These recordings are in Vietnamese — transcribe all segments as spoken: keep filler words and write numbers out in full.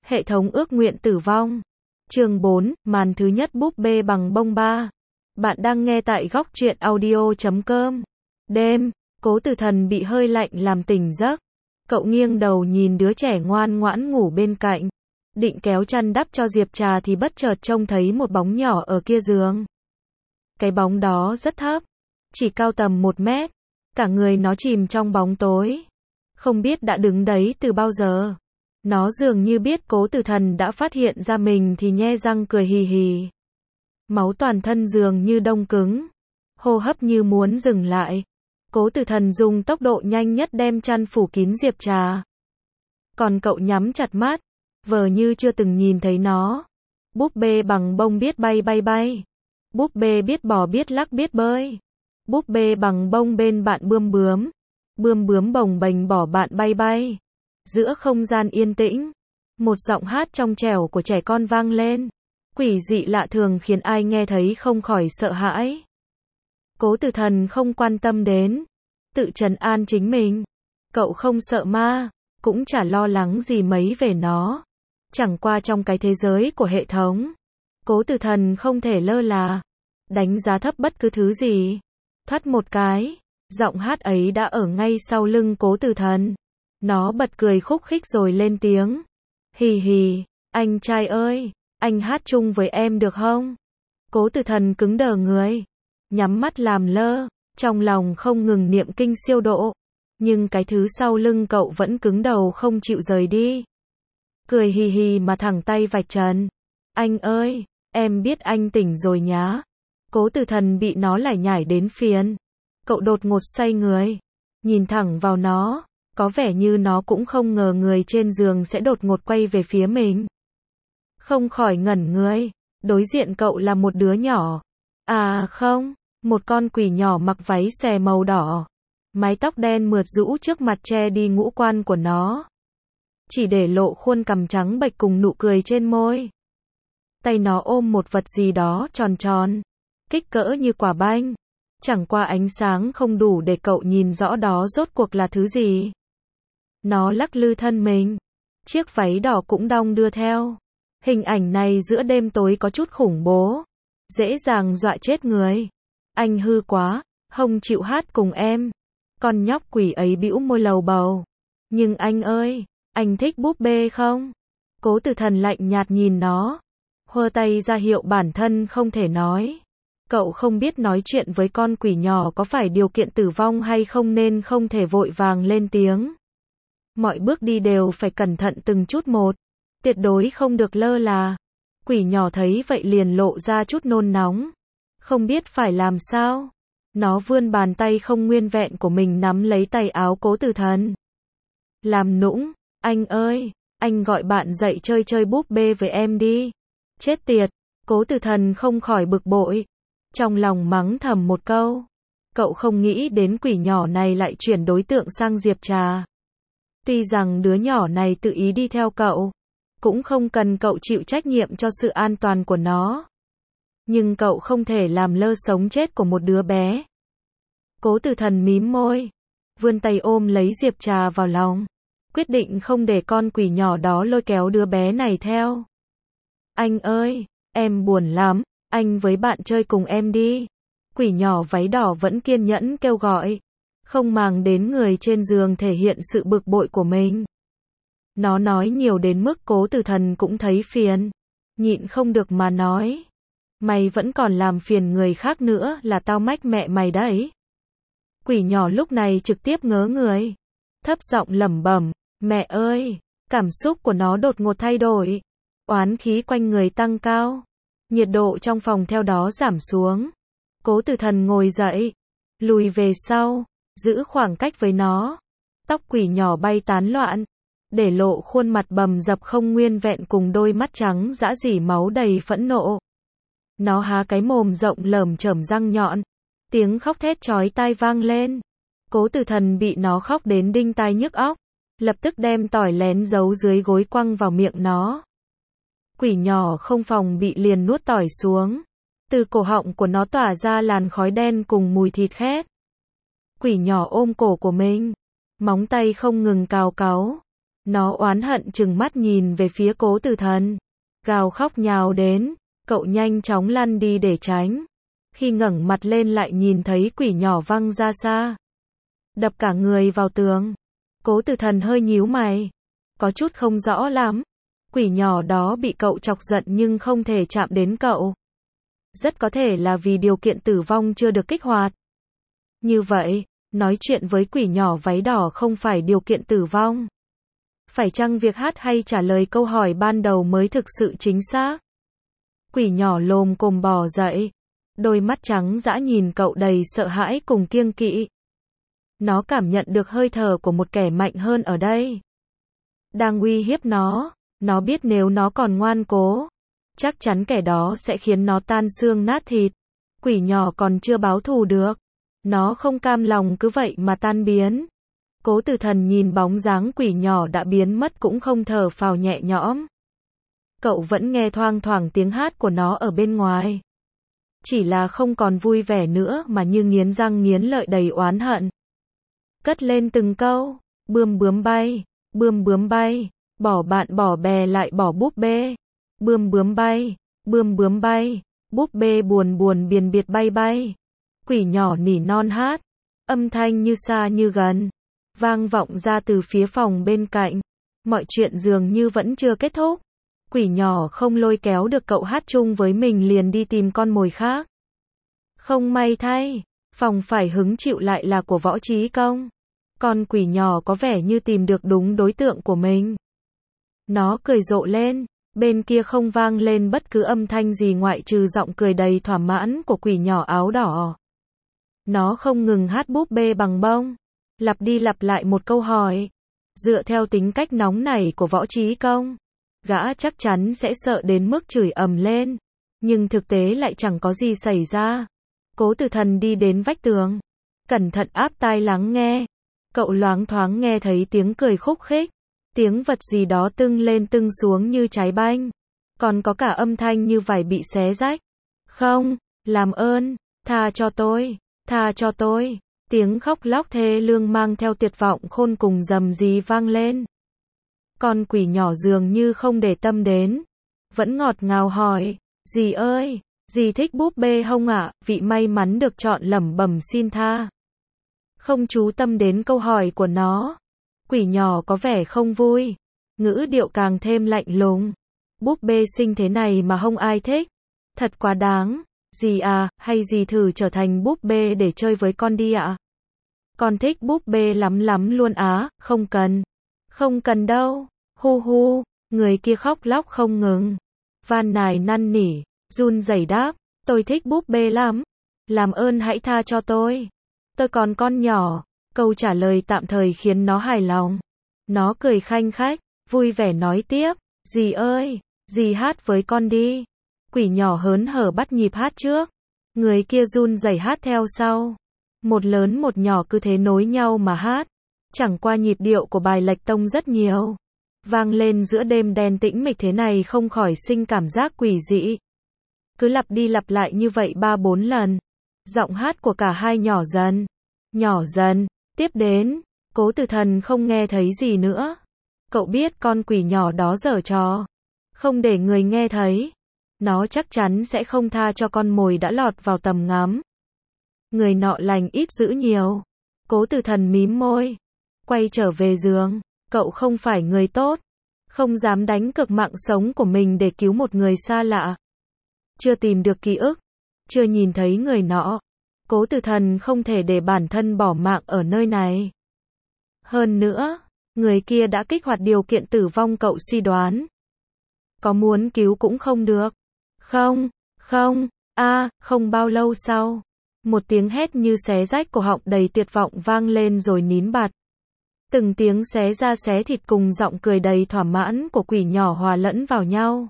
Hệ thống ước nguyện tử vong. Chương bốn, màn thứ nhất búp bê bằng bông ba. Bạn đang nghe tại góc truyện audio chấm com. Đêm, Cố Tử Thần bị hơi lạnh làm tỉnh giấc. Cậu nghiêng đầu nhìn đứa trẻ ngoan ngoãn ngủ bên cạnh. Định kéo chăn đắp cho Diệp Trà thì bất chợt trông thấy một bóng nhỏ ở kia giường. Cái bóng đó rất thấp, chỉ cao tầm một mét. Cả người nó chìm trong bóng tối. Không biết đã đứng đấy từ bao giờ. Nó dường như biết Cố Tử Thần đã phát hiện ra mình thì nhe răng cười hì hì. Máu toàn thân dường như đông cứng. Hô hấp như muốn dừng lại. Cố Tử Thần dùng tốc độ nhanh nhất đem chăn phủ kín Diệp Trà. Còn cậu nhắm chặt mắt, vờ như chưa từng nhìn thấy nó. Búp bê bằng bông biết bay bay bay. Búp bê biết bò biết lắc biết bơi. Búp bê bằng bông bên bạn bươm bướm. Bươm bướm bồng bềnh bỏ bạn bay bay. Giữa không gian yên tĩnh, một giọng hát trong trẻo của trẻ con vang lên. Quỷ dị lạ thường khiến ai nghe thấy không khỏi sợ hãi. Cố Tử Thần không quan tâm đến, tự trấn an chính mình. Cậu không sợ ma, cũng chả lo lắng gì mấy về nó. Chẳng qua trong cái thế giới của hệ thống, Cố Tử Thần không thể lơ là đánh giá thấp bất cứ thứ gì. Thoắt một cái, giọng hát ấy đã ở ngay sau lưng Cố Tử Thần. Nó bật cười khúc khích rồi lên tiếng. Hì hì, anh trai ơi, anh hát chung với em được không? Cố Tử Thần cứng đờ người, nhắm mắt làm lơ, trong lòng không ngừng niệm kinh siêu độ. Nhưng cái thứ sau lưng cậu vẫn cứng đầu không chịu rời đi. Cười hì hì mà thẳng tay vạch trần. Anh ơi, em biết anh tỉnh rồi nhá. Cố Tử Thần bị nó lải nhải đến phiền. Cậu đột ngột xoay người, nhìn thẳng vào nó. Có vẻ như nó cũng không ngờ người trên giường sẽ đột ngột quay về phía mình. Không khỏi ngẩn người, đối diện cậu là một đứa nhỏ. À không, một con quỷ nhỏ mặc váy xòe màu đỏ. Mái tóc đen mượt rũ trước mặt che đi ngũ quan của nó. Chỉ để lộ khuôn cằm trắng bệch cùng nụ cười trên môi. Tay nó ôm một vật gì đó tròn tròn, kích cỡ như quả banh. Chẳng qua ánh sáng không đủ để cậu nhìn rõ đó rốt cuộc là thứ gì. Nó lắc lư thân mình, chiếc váy đỏ cũng đong đưa theo. Hình ảnh này giữa đêm tối có chút khủng bố, dễ dàng dọa chết người. Anh hư quá, không chịu hát cùng em. Con nhóc quỷ ấy bĩu môi lầu bầu. Nhưng anh ơi, anh thích búp bê không? Cố Tử Thần lạnh nhạt nhìn nó, hơ tay ra hiệu bản thân không thể nói. Cậu không biết nói chuyện với con quỷ nhỏ có phải điều kiện tử vong hay không nên không thể vội vàng lên tiếng. Mọi bước đi đều phải cẩn thận từng chút một, tuyệt đối không được lơ là. Quỷ nhỏ thấy vậy liền lộ ra chút nôn nóng, không biết phải làm sao. Nó vươn bàn tay không nguyên vẹn của mình nắm lấy tay áo Cố Tử Thần. Làm nũng, anh ơi, anh gọi bạn dậy chơi chơi búp bê với em đi. Chết tiệt, Cố Tử Thần không khỏi bực bội, trong lòng mắng thầm một câu. Cậu không nghĩ đến quỷ nhỏ này lại chuyển đối tượng sang Diệp Trà. Tuy rằng đứa nhỏ này tự ý đi theo cậu, cũng không cần cậu chịu trách nhiệm cho sự an toàn của nó. Nhưng cậu không thể làm lơ sống chết của một đứa bé. Cố Tử Thần mím môi, vươn tay ôm lấy Diệp Trà vào lòng, quyết định không để con quỷ nhỏ đó lôi kéo đứa bé này theo. Anh ơi, em buồn lắm, anh với bạn chơi cùng em đi. Quỷ nhỏ váy đỏ vẫn kiên nhẫn kêu gọi, không màng đến người trên giường thể hiện sự bực bội của mình. Nó nói nhiều đến mức Cố Tử Thần cũng thấy phiền, nhịn không được mà nói. Mày vẫn còn làm phiền người khác nữa là tao mách mẹ mày đấy. Quỷ nhỏ lúc này trực tiếp ngớ người, thấp giọng lẩm bẩm, mẹ ơi, cảm xúc của nó đột ngột thay đổi. Oán khí quanh người tăng cao, nhiệt độ trong phòng theo đó giảm xuống. Cố Tử Thần ngồi dậy, lùi về sau, giữ khoảng cách với nó. Tóc quỷ nhỏ bay tán loạn, để lộ khuôn mặt bầm dập không nguyên vẹn cùng đôi mắt trắng dã rỉ máu đầy phẫn nộ. Nó há cái mồm rộng lởm chởm răng nhọn, tiếng khóc thét chói tai vang lên. Cố Tử Thần bị nó khóc đến đinh tai nhức óc, lập tức đem tỏi lén giấu dưới gối quăng vào miệng nó. Quỷ nhỏ không phòng bị liền nuốt tỏi xuống. Từ cổ họng của nó tỏa ra làn khói đen cùng mùi thịt khét. Quỷ nhỏ ôm cổ của mình, móng tay không ngừng cào cáu. Nó oán hận trừng mắt nhìn về phía Cố Tử Thần. Gào khóc nhào đến. Cậu nhanh chóng lăn đi để tránh. Khi ngẩng mặt lên lại nhìn thấy quỷ nhỏ văng ra xa. Đập cả người vào tường. Cố Tử Thần hơi nhíu mày. Có chút không rõ lắm. Quỷ nhỏ đó bị cậu chọc giận nhưng không thể chạm đến cậu. Rất có thể là vì điều kiện tử vong chưa được kích hoạt. Như vậy, nói chuyện với quỷ nhỏ váy đỏ không phải điều kiện tử vong. Phải chăng việc hát hay trả lời câu hỏi ban đầu mới thực sự chính xác? Quỷ nhỏ lồm cồm bò dậy. Đôi mắt trắng dã nhìn cậu đầy sợ hãi cùng kiêng kỵ. Nó cảm nhận được hơi thở của một kẻ mạnh hơn ở đây. Đang uy hiếp nó. Nó biết nếu nó còn ngoan cố, chắc chắn kẻ đó sẽ khiến nó tan xương nát thịt. Quỷ nhỏ còn chưa báo thù được. Nó không cam lòng cứ vậy mà tan biến. Cố Tử Thần nhìn bóng dáng quỷ nhỏ đã biến mất cũng không thở phào nhẹ nhõm. Cậu vẫn nghe thoang thoảng tiếng hát của nó ở bên ngoài. Chỉ là không còn vui vẻ nữa mà như nghiến răng nghiến lợi đầy oán hận. Cất lên từng câu, bươm bướm bay, bươm bướm bay, bỏ bạn bỏ bè lại bỏ búp bê. Bươm bướm bay, bươm bướm bay, búp bê buồn buồn biền biệt bay bay. Quỷ nhỏ nỉ non hát, âm thanh như xa như gần, vang vọng ra từ phía phòng bên cạnh. Mọi chuyện dường như vẫn chưa kết thúc. Quỷ nhỏ không lôi kéo được cậu hát chung với mình liền đi tìm con mồi khác. Không may thay, phòng phải hứng chịu lại là của Võ Trí Công. Con quỷ nhỏ có vẻ như tìm được đúng đối tượng của mình. Nó cười rộ lên, bên kia không vang lên bất cứ âm thanh gì ngoại trừ giọng cười đầy thỏa mãn của quỷ nhỏ áo đỏ. Nó không ngừng hát búp bê bằng bông, lặp đi lặp lại một câu hỏi. Dựa theo tính cách nóng nảy của Võ Trí Công, gã chắc chắn sẽ sợ đến mức chửi ầm lên. Nhưng thực tế lại chẳng có gì xảy ra. Cố Tử Thần đi đến vách tường, cẩn thận áp tai lắng nghe. Cậu loáng thoáng nghe thấy tiếng cười khúc khích. Tiếng vật gì đó tưng lên tưng xuống như trái banh. Còn có cả âm thanh như vải bị xé rách. Không, làm ơn, tha cho tôi, tha cho tôi. Tiếng khóc lóc thê lương mang theo tuyệt vọng khôn cùng rầm rì vang lên. Con quỷ nhỏ dường như không để tâm đến. Vẫn ngọt ngào hỏi, dì ơi, dì thích búp bê không ạ? Vị may mắn được chọn lẩm bẩm xin tha. Không chú tâm đến câu hỏi của nó. Quỷ nhỏ có vẻ không vui. Ngữ điệu càng thêm lạnh lùng. Búp bê xinh thế này mà không ai thích. Thật quá đáng. Dì à, hay dì thử trở thành búp bê để chơi với con đi ạ? Con thích búp bê lắm lắm luôn á, không cần. Không cần đâu. Hu hu, người kia khóc lóc không ngừng. Van nài năn nỉ, run rẩy đáp, tôi thích búp bê lắm. Làm ơn hãy tha cho tôi. Tôi còn con nhỏ. Câu trả lời tạm thời khiến nó hài lòng. Nó cười khanh khách, vui vẻ nói tiếp, dì ơi, dì hát với con đi. Quỷ nhỏ hớn hở bắt nhịp hát trước. Người kia run rẩy hát theo sau. Một lớn một nhỏ cứ thế nối nhau mà hát. Chẳng qua nhịp điệu của bài lệch tông rất nhiều. Vang lên giữa đêm đen tĩnh mịch thế này không khỏi sinh cảm giác quỷ dị. Cứ lặp đi lặp lại như vậy ba bốn lần. Giọng hát của cả hai nhỏ dần. Nhỏ dần. Tiếp đến, Cố Tử Thần không nghe thấy gì nữa. Cậu biết con quỷ nhỏ đó giở trò. Không để người nghe thấy. Nó chắc chắn sẽ không tha cho con mồi đã lọt vào tầm ngắm. Người nọ lành ít dữ nhiều. Cố Tử Thần mím môi. Quay trở về giường. Cậu không phải người tốt. Không dám đánh cược mạng sống của mình để cứu một người xa lạ. Chưa tìm được ký ức. Chưa nhìn thấy người nọ. Cố Tử Thần không thể để bản thân bỏ mạng ở nơi này. Hơn nữa, người kia đã kích hoạt điều kiện tử vong cậu suy đoán. Có muốn cứu cũng không được. Không, không, a, à, không bao lâu sau. Một tiếng hét như xé rách cổ họng đầy tuyệt vọng vang lên rồi nín bặt. Từng tiếng xé ra xé thịt cùng giọng cười đầy thỏa mãn của quỷ nhỏ hòa lẫn vào nhau.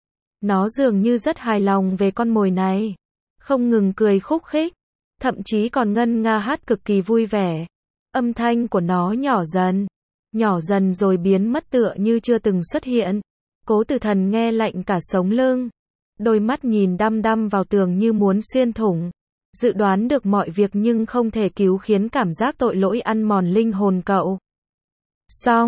Nó dường như rất hài lòng về con mồi này. Không ngừng cười khúc khích. Thậm chí còn ngân nga hát cực kỳ vui vẻ. Âm thanh của nó nhỏ dần. Nhỏ dần rồi biến mất tựa như chưa từng xuất hiện. Cố Tử Thần nghe lạnh cả sống lưng. Đôi mắt nhìn đăm đăm vào tường như muốn xuyên thủng. Dự đoán được mọi việc nhưng không thể cứu khiến cảm giác tội lỗi ăn mòn linh hồn cậu. Xong,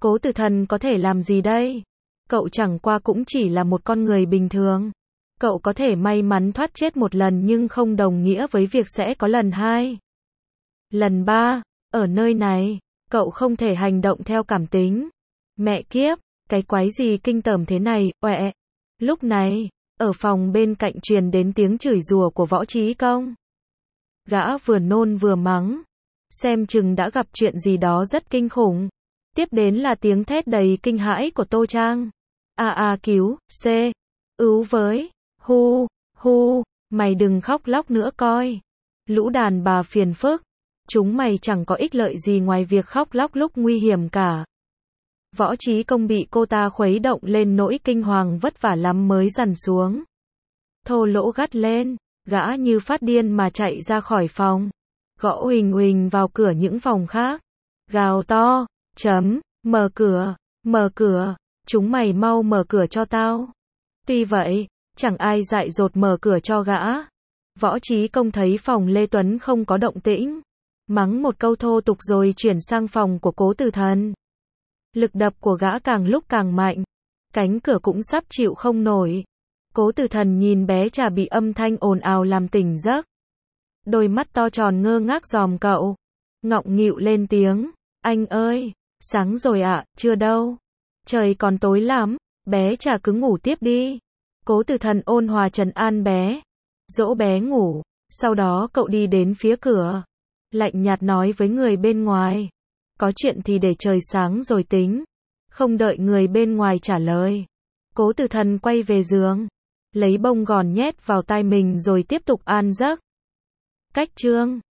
Cố Tử Thần có thể làm gì đây? Cậu chẳng qua cũng chỉ là một con người bình thường. Cậu có thể may mắn thoát chết một lần nhưng không đồng nghĩa với việc sẽ có lần hai. Lần ba, ở nơi này, cậu không thể hành động theo cảm tính. Mẹ kiếp, cái quái gì kinh tởm thế này, oẹ. Lúc này, ở phòng bên cạnh truyền đến tiếng chửi rủa của Võ Trí Công. Gã vừa nôn vừa mắng. Xem chừng đã gặp chuyện gì đó rất kinh khủng. Tiếp đến là tiếng thét đầy kinh hãi của Tô Trang. A a cứu, C. Cứu với. Hu, hu, mày đừng khóc lóc nữa coi. Lũ đàn bà phiền phức. Chúng mày chẳng có ích lợi gì ngoài việc khóc lóc lúc nguy hiểm cả. Võ Trí Công bị cô ta khuấy động lên nỗi kinh hoàng vất vả lắm mới dằn xuống. Thô lỗ gắt lên, gã như phát điên mà chạy ra khỏi phòng. Gõ huỳnh huỳnh vào cửa những phòng khác. Gào to, chấm, mở cửa, mở cửa, chúng mày mau mở cửa cho tao. Tuy vậy, chẳng ai dại dột mở cửa cho gã. Võ Trí Công thấy phòng Lê Tuấn không có động tĩnh. Mắng một câu thô tục rồi chuyển sang phòng của Cố Tử Thần. Lực đập của gã càng lúc càng mạnh. Cánh cửa cũng sắp chịu không nổi. Cố Tử Thần nhìn bé Trà bị âm thanh ồn ào làm tỉnh giấc. Đôi mắt to tròn ngơ ngác dòm cậu. Ngọng nghịu lên tiếng. Anh ơi, sáng rồi ạ, à, chưa đâu. Trời còn tối lắm, bé Trà cứ ngủ tiếp đi. Cố Tử Thần ôn hòa trấn an bé. Dỗ bé ngủ. Sau đó cậu đi đến phía cửa. Lạnh nhạt nói với người bên ngoài. Có chuyện thì để trời sáng rồi tính. Không đợi người bên ngoài trả lời. Cố Tử Thần quay về giường. Lấy bông gòn nhét vào tai mình rồi tiếp tục an giấc. Cách chương